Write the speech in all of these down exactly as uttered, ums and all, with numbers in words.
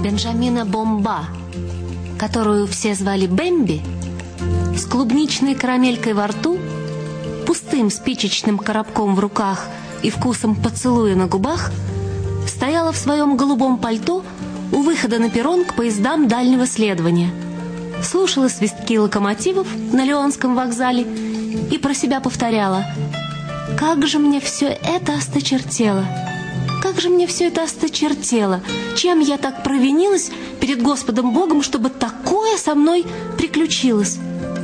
Бенджамина Бомба, которую все звали Бэмби, с клубничной карамелькой во рту, пустым спичечным коробком в руках и вкусом поцелуя на губах, стояла в своем голубом пальто у выхода на перрон к поездам дальнего следования, слушала свистки локомотивов на Леонском вокзале и про себя повторяла: «Как же мне все это осточертело! Как же мне все это осточертело! Чем я так провинилась перед Господом Богом, чтобы такое со мной приключилось?»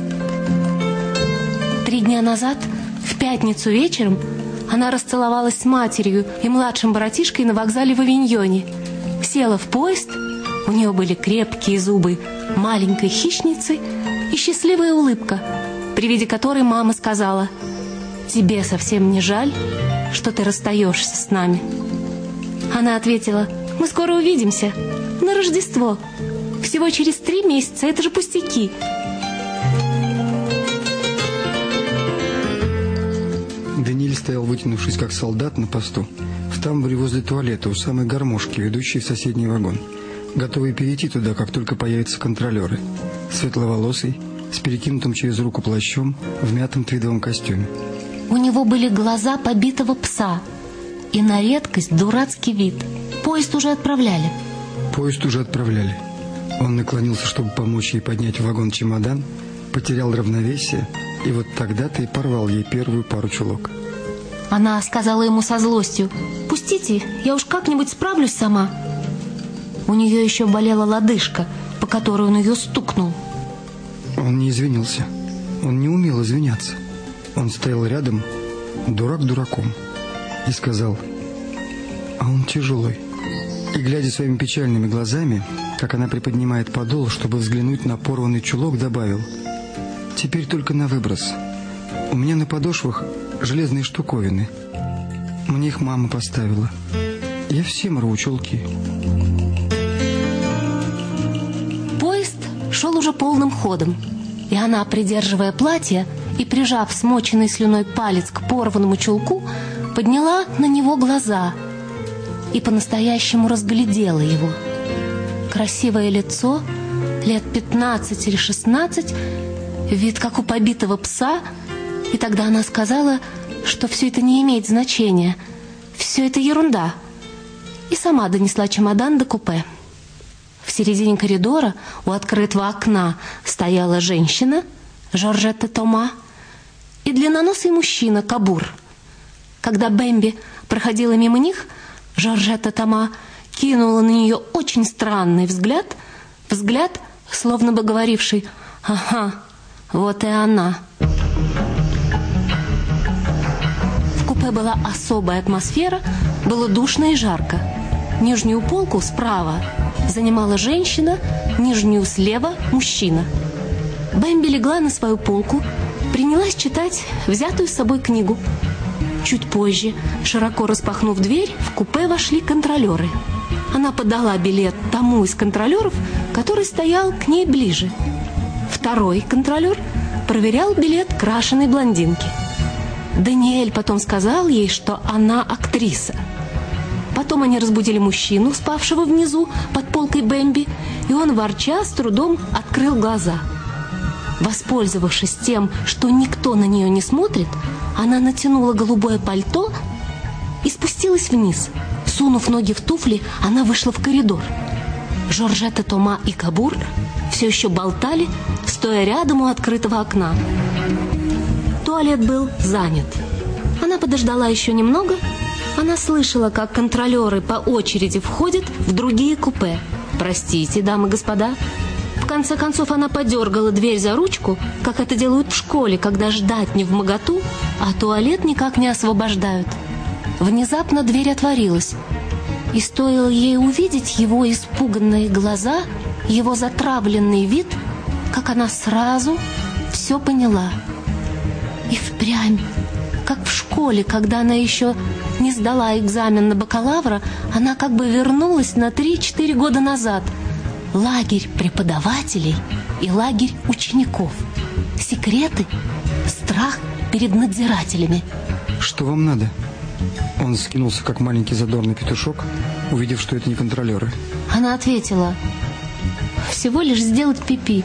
Три дня назад, в пятницу вечером, она расцеловалась с матерью и младшим братишкой на вокзале в Авиньоне. Села в поезд, у нее были крепкие зубы маленькой хищницы и счастливая улыбка, при виде которой мама сказала: «Тебе совсем не жаль, что ты расстаешься с нами?» Она ответила: «Мы скоро увидимся, на Рождество. Всего через три месяца, это же пустяки». Даниэль стоял, вытянувшись как солдат на посту, в тамбуре возле туалета у самой гармошки, ведущей в соседний вагон, готовый перейти туда, как только появятся контролеры, светловолосый, с перекинутым через руку плащом, в мятом твидовом костюме. У него были глаза побитого пса и на редкость дурацкий вид. Поезд уже отправляли. Поезд уже отправляли. Он наклонился, чтобы помочь ей поднять в вагон чемодан, потерял равновесие, и вот тогда-то и порвал ей первую пару чулок. Она сказала ему со злостью: «Пустите, я уж как-нибудь справлюсь сама». У нее еще болела лодыжка, по которой он ее стукнул. Он не извинился. Он не умел извиняться. Он стоял рядом, дурак дураком, и сказал: «А он тяжелый». И, глядя своими печальными глазами, как она приподнимает подол, чтобы взглянуть на порванный чулок, добавил: «Теперь только на выброс. У меня на подошвах железные штуковины. Мне их мама поставила. Я всем рву чулки». Поезд шел уже полным ходом, и она, придерживая платье и прижав смоченный слюной палец к порванному чулку, подняла на него глаза и по-настоящему разглядела его. Красивое лицо, лет пятнадцать или шестнадцать, вид как у побитого пса, и тогда она сказала, что все это не имеет значения, все это ерунда, и сама донесла чемодан до купе. В середине коридора у открытого окна стояла женщина, Жоржетта Тома, и длинноносый мужчина, Кабур. Когда Бэмби проходила мимо них, Жоржетта Тома кинула на нее очень странный взгляд, взгляд, словно бы говоривший: «Ага, вот и она». В купе была особая атмосфера, было душно и жарко. Нижнюю полку справа занимала женщина, нижнюю слева мужчина. Бэмби легла на свою полку, принялась читать взятую с собой книгу. Чуть позже, широко распахнув дверь, в купе вошли контролеры. Она подала билет тому из контролеров, который стоял к ней ближе. Второй контролер проверял билет крашеной блондинки. Даниэль потом сказал ей, что она актриса. Потом они разбудили мужчину, спавшего внизу под полкой Бэмби, и он, ворча, с трудом открыл глаза. Воспользовавшись тем, что никто на нее не смотрит, она натянула голубое пальто и спустилась вниз. Сунув ноги в туфли, она вышла в коридор. Жоржетта Тома и Кабур все еще болтали, стоя рядом у открытого окна. Туалет был занят. Она подождала еще немного. Она слышала, как контролеры по очереди входят в другие купе. «Простите, дамы и господа». В конце концов она подергала дверь за ручку, как это делают в школе, когда ждать невмоготу, а туалет никак не освобождают. Внезапно дверь отворилась, и стоило ей увидеть его испуганные глаза, его затравленный вид, как она сразу все поняла. И впрямь, как в школе, когда она еще не сдала экзамен на бакалавра, она как бы вернулась на три-четыре года назад. Лагерь преподавателей и лагерь учеников. Секреты, страх перед надзирателями. «Что вам надо?» Он скинулся, как маленький задорный петушок, увидев, что это не контролеры. Она ответила: всего лишь сделать пипи.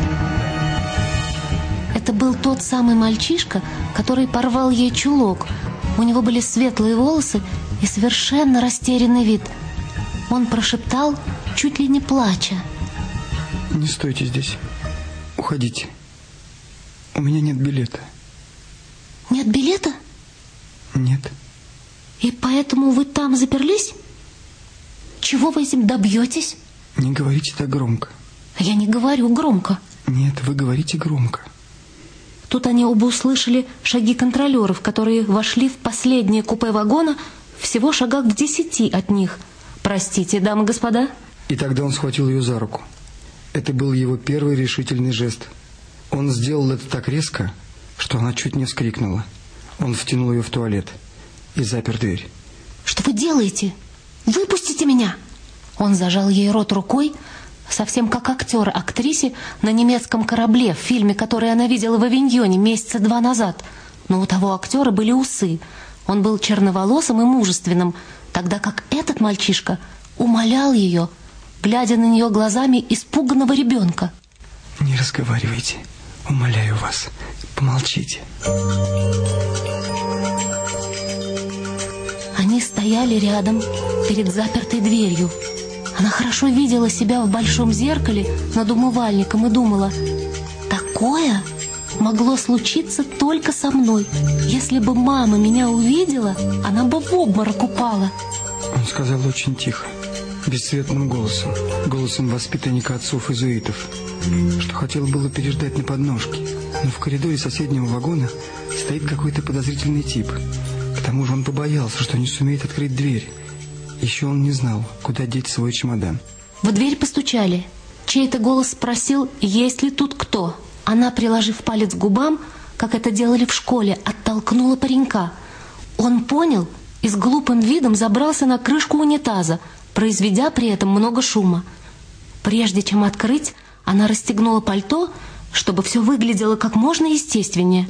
Это был тот самый мальчишка, который порвал ей чулок. У него были светлые волосы и совершенно растерянный вид. Он прошептал, чуть ли не плача: не стойте здесь. Уходите. У меня нет билета. Нет билета? Нет. И поэтому вы там заперлись? Чего вы этим добьетесь? Не говорите так громко. Я не говорю громко. Нет, вы говорите громко. Тут они оба услышали шаги контролеров, которые вошли в последнее купе вагона, всего шагах в десяти от них. Простите, дамы и господа. И тогда он схватил ее за руку. Это был его первый решительный жест. Он сделал это так резко, что она чуть не вскрикнула. Он втянул ее в туалет и запер дверь. Что вы делаете? Выпустите меня! Он зажал ей рот рукой, совсем как актер актрисе на немецком корабле в фильме, который она видела в Авиньоне месяца два назад. Но у того актера были усы. Он был черноволосым и мужественным, тогда как этот мальчишка умолял ее, глядя на нее глазами испуганного ребенка. Не разговаривайте, умоляю вас, помолчите. Они стояли рядом, перед запертой дверью. Она хорошо видела себя в большом зеркале над умывальником и думала: такое могло случиться только со мной. Если бы мама меня увидела, она бы в обморок упала. Он сказал очень тихо, бесцветным голосом, голосом воспитанника отцов-иезуитов, что хотел было переждать на подножке, но в коридоре соседнего вагона стоит какой-то подозрительный тип. К тому же он побоялся, что не сумеет открыть дверь. Еще он не знал, куда деть свой чемодан. В дверь постучали. Чей-то голос спросил, есть ли тут кто. Она, приложив палец к губам, как это делали в школе, оттолкнула паренька. Он понял и с глупым видом забрался на крышку унитаза, произведя при этом много шума. Прежде чем открыть, она расстегнула пальто, чтобы все выглядело как можно естественнее.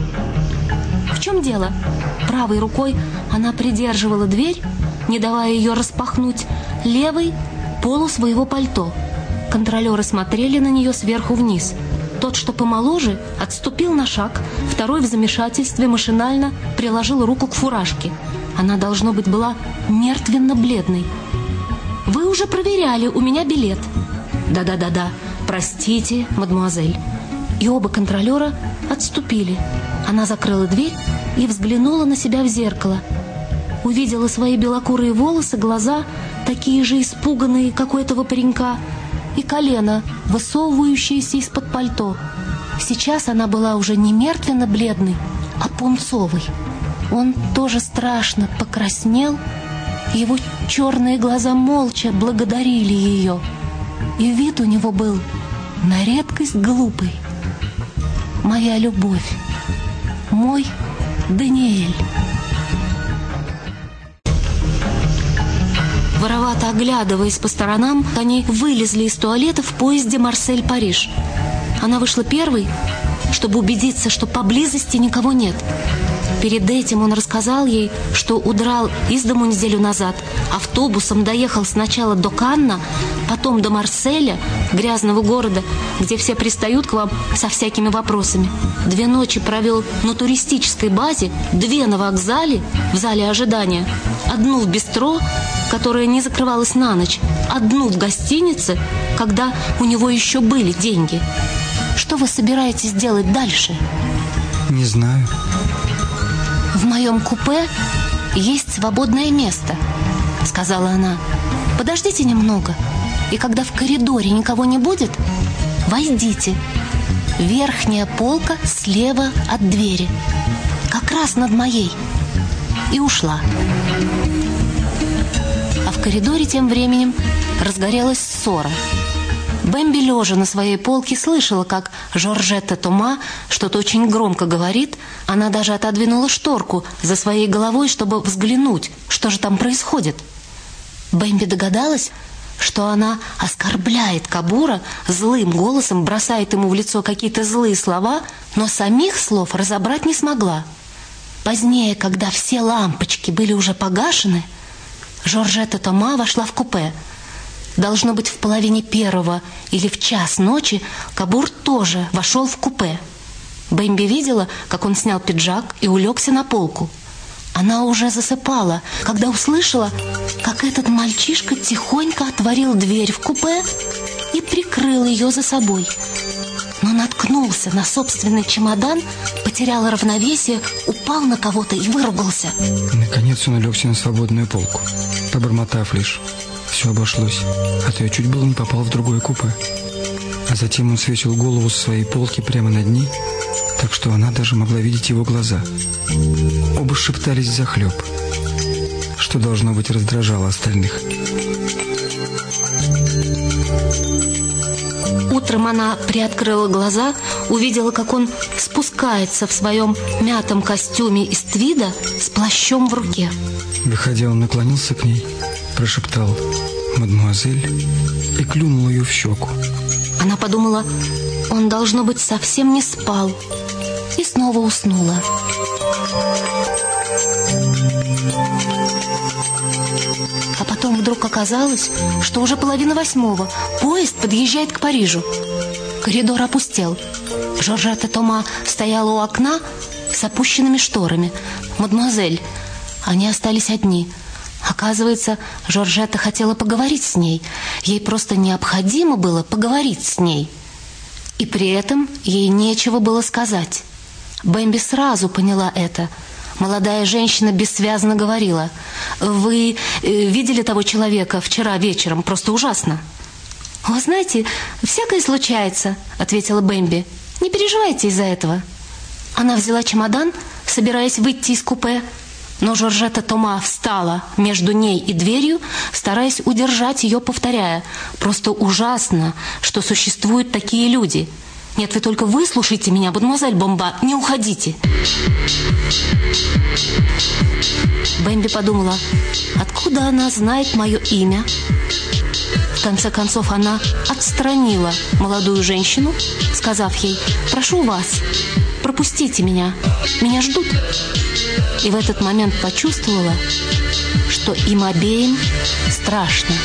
В чем дело? Правой рукой она придерживала дверь, не давая ее распахнуть, левой — полу своего пальто. Контролеры смотрели на нее сверху вниз. Тот, что помоложе, отступил на шаг, второй в замешательстве машинально приложил руку к фуражке. Она, должно быть, была мертвенно-бледной. «Вы уже проверяли, у меня билет». «Да-да-да-да, простите, мадемуазель». И оба контролера отступили. Она закрыла дверь и взглянула на себя в зеркало. Увидела свои белокурые волосы, глаза, такие же испуганные, как у этого паренька, и колено, высовывающееся из-под пальто. Сейчас она была уже не мертвенно-бледной, а пунцовой. Он тоже страшно покраснел, его черные глаза молча благодарили ее, и вид у него был на редкость глупый. «Моя любовь, мой Даниэль». Воровато оглядываясь по сторонам, они вылезли из туалета в поезде Марсель-Париж. Она вышла первой, чтобы убедиться, что поблизости никого нет. Перед этим он рассказал ей, что удрал из дому неделю назад, автобусом доехал сначала до Канна, потом до Марселя, грязного города, где все пристают к вам со всякими вопросами. Две ночи провел на туристической базе, две на вокзале, в зале ожидания, одну в бистро, которая не закрывалась на ночь, одну в гостинице, когда у него еще были деньги. Что вы собираетесь делать дальше? Не знаю. В моем купе есть свободное место, сказала она. Подождите немного, и когда в коридоре никого не будет, войдите. Верхняя полка слева от двери, как раз над моей. И ушла. А в коридоре тем временем разгорелась ссора. Бэмби, лежа на своей полке, слышала, как Жоржетта Тома что-то очень громко говорит. Она даже отодвинула шторку за своей головой, чтобы взглянуть, что же там происходит. Бэмби догадалась, что она оскорбляет Кабура, злым голосом бросает ему в лицо какие-то злые слова, но самих слов разобрать не смогла. Позднее, когда все лампочки были уже погашены, Жоржетта Тома вошла в купе. Должно быть, в половине первого или в час ночи Кабур тоже вошел в купе. Бэмби видела, как он снял пиджак и улегся на полку. Она уже засыпала, когда услышала, как этот мальчишка тихонько отворил дверь в купе и прикрыл ее за собой. Но наткнулся на собственный чемодан, потерял равновесие, упал на кого-то и выругался. Наконец он улегся на свободную полку, побормотав лишь: все обошлось, а то я чуть было не попал в другое купе. А затем он свесил голову с своей полки прямо над ней, так что она даже могла видеть его глаза. Оба шептались взахлеб, что, должно быть, раздражало остальных. Утром она приоткрыла глаза, увидела, как он спускается в своем мятом костюме из твида с плащом в руке. Выходя, он наклонился к ней, прошептал «Мадемуазель» и клюнул ее в щеку. Она подумала, он, должно быть, совсем не спал, и снова уснула. А потом вдруг оказалось, что уже половина восьмого. Поезд подъезжает к Парижу. Коридор опустел. Жоржетта Тома стояла у окна с опущенными шторами. «Мадемуазель». Они остались одни. Оказывается, Жоржетта хотела поговорить с ней. Ей просто необходимо было поговорить с ней. И при этом ей нечего было сказать. Бэмби сразу поняла это. Молодая женщина бессвязно говорила: «Вы видели того человека вчера вечером? Просто ужасно». «Вы знаете, всякое случается», — ответила Бэмби. «Не переживайте из-за этого». Она взяла чемодан, собираясь выйти из купе, но Жоржетта Тома встала между ней и дверью, стараясь удержать ее, повторяя: «Просто ужасно, что существуют такие люди. Нет, вы только выслушайте меня, мадемуазель Бомба, не уходите». Бэмби подумала, откуда она знает мое имя. В конце концов, она отстранила молодую женщину, сказав ей: «Прошу вас, пропустите меня, меня ждут». И в этот момент почувствовала, что им обеим страшно.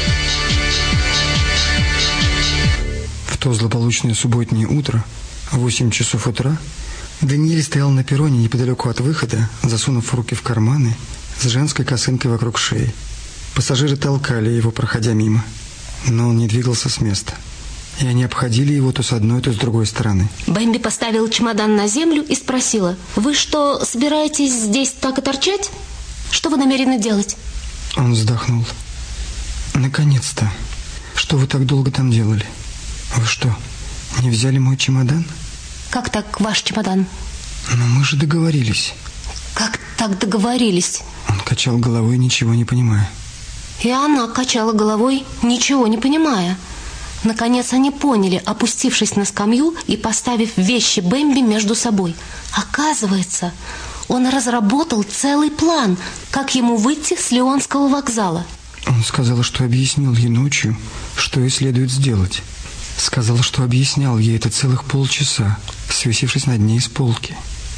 В то злополучное субботнее утро, в восемь часов утра, Даниэль стоял на перроне неподалеку от выхода, засунув руки в карманы, с женской косынкой вокруг шеи. Пассажиры толкали его, проходя мимо, но он не двигался с места, и они обходили его то с одной, то с другой стороны. Бэмби поставила чемодан на землю и спросила: «Вы что, собираетесь здесь так и торчать? Что вы намерены делать?» Он вздохнул. «Наконец-то! Что вы так долго там делали? Вы что, не взяли мой чемодан?» «Как так ваш чемодан?» «Но мы же договорились». «Как так договорились?» Он качал головой, ничего не понимая. И она качала головой, ничего не понимая. Наконец они поняли, опустившись на скамью и поставив вещи Бэмби между собой. Оказывается, он разработал целый план, как ему выйти с Лионского вокзала. Он сказал, что объяснил ей ночью, что ей следует сделать. Сказал, что объяснял ей это целых полчаса, свесившись над ней с полки.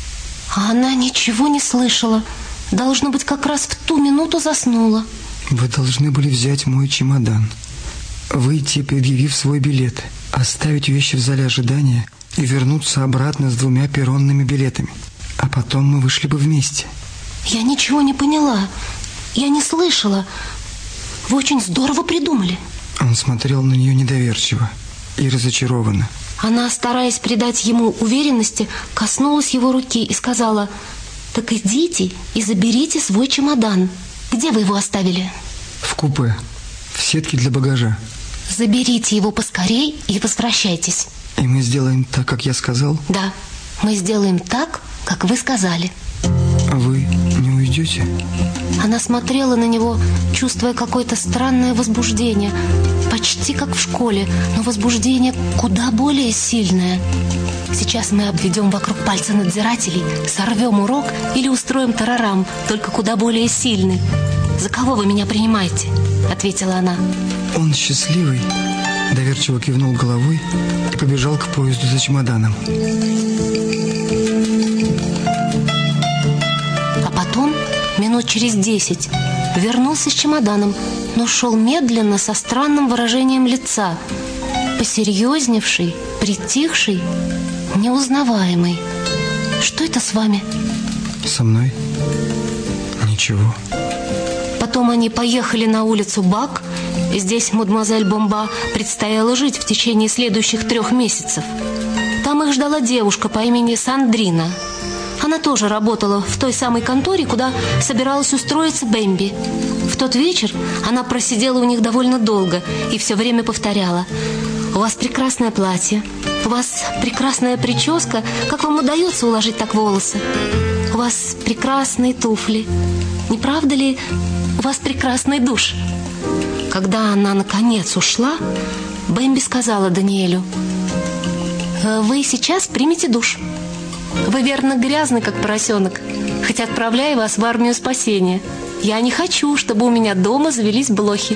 А она ничего не слышала. Должно быть, как раз в ту минуту заснула. Вы должны были взять мой чемодан, выйти, предъявив свой билет, оставить вещи в зале ожидания и вернуться обратно с двумя перронными билетами. А потом мы вышли бы вместе. Я ничего не поняла. Я не слышала. Вы очень здорово придумали. Он смотрел на нее недоверчиво и разочарованно. Она, стараясь придать ему уверенности, коснулась его руки и сказала: «Так идите и заберите свой чемодан. Где вы его оставили?» В купе, в сетке для багажа. Заберите его поскорей и возвращайтесь. И мы сделаем так, как я сказал? Да, мы сделаем так, как вы сказали. А вы не уйдете? Она смотрела на него, чувствуя какое-то странное возбуждение, почти как в школе, но возбуждение куда более сильное. Сейчас мы обведем вокруг пальца надзирателей, сорвем урок или устроим тарарам, только куда более сильный. «За кого вы меня принимаете?» — ответила она. Он счастливый, доверчиво кивнул головой и побежал к поезду за чемоданом. минут через десять вернулся с чемоданом, но шел медленно, со странным выражением лица, посерьезневший, притихший, неузнаваемый. Что это с вами? Со мной? Ничего. Потом они поехали на улицу Бак. Здесь мадемуазель Бомба предстояло жить в течение следующих трех месяцев. Там их ждала девушка по имени Сандрина. Она тоже работала в той самой конторе, куда собиралась устроиться Бэмби. В тот вечер она просидела у них довольно долго и все время повторяла: «У вас прекрасное платье, у вас прекрасная прическа, как вам удается уложить так волосы? У вас прекрасные туфли, не правда ли, у вас прекрасный душ?» Когда она наконец ушла, Бэмби сказала Даниэлю: «Вы сейчас примете душ. Вы, верно, грязны, как поросенок, хоть отправляю вас в армию спасения. Я не хочу, чтобы у меня дома завелись блохи».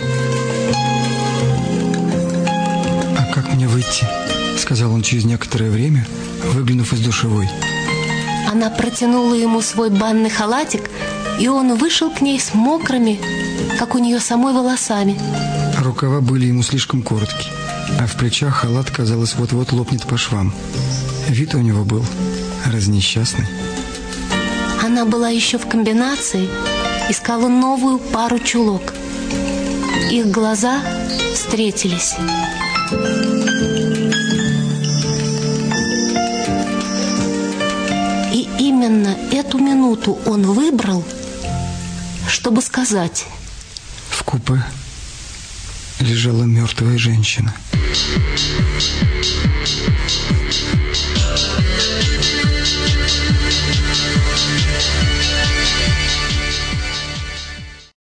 «А как мне выйти?» — сказал он через некоторое время, выглянув из душевой. Она протянула ему свой банный халатик, и он вышел к ней с мокрыми, как у нее самой, волосами. Рукава были ему слишком короткие, а в плечах халат, казалось, вот-вот лопнет по швам. Вид у него был разнесчастный. Она была еще в комбинации, искала новую пару чулок. Их глаза встретились. И именно эту минуту он выбрал, чтобы сказать: в купе лежала мертвая женщина.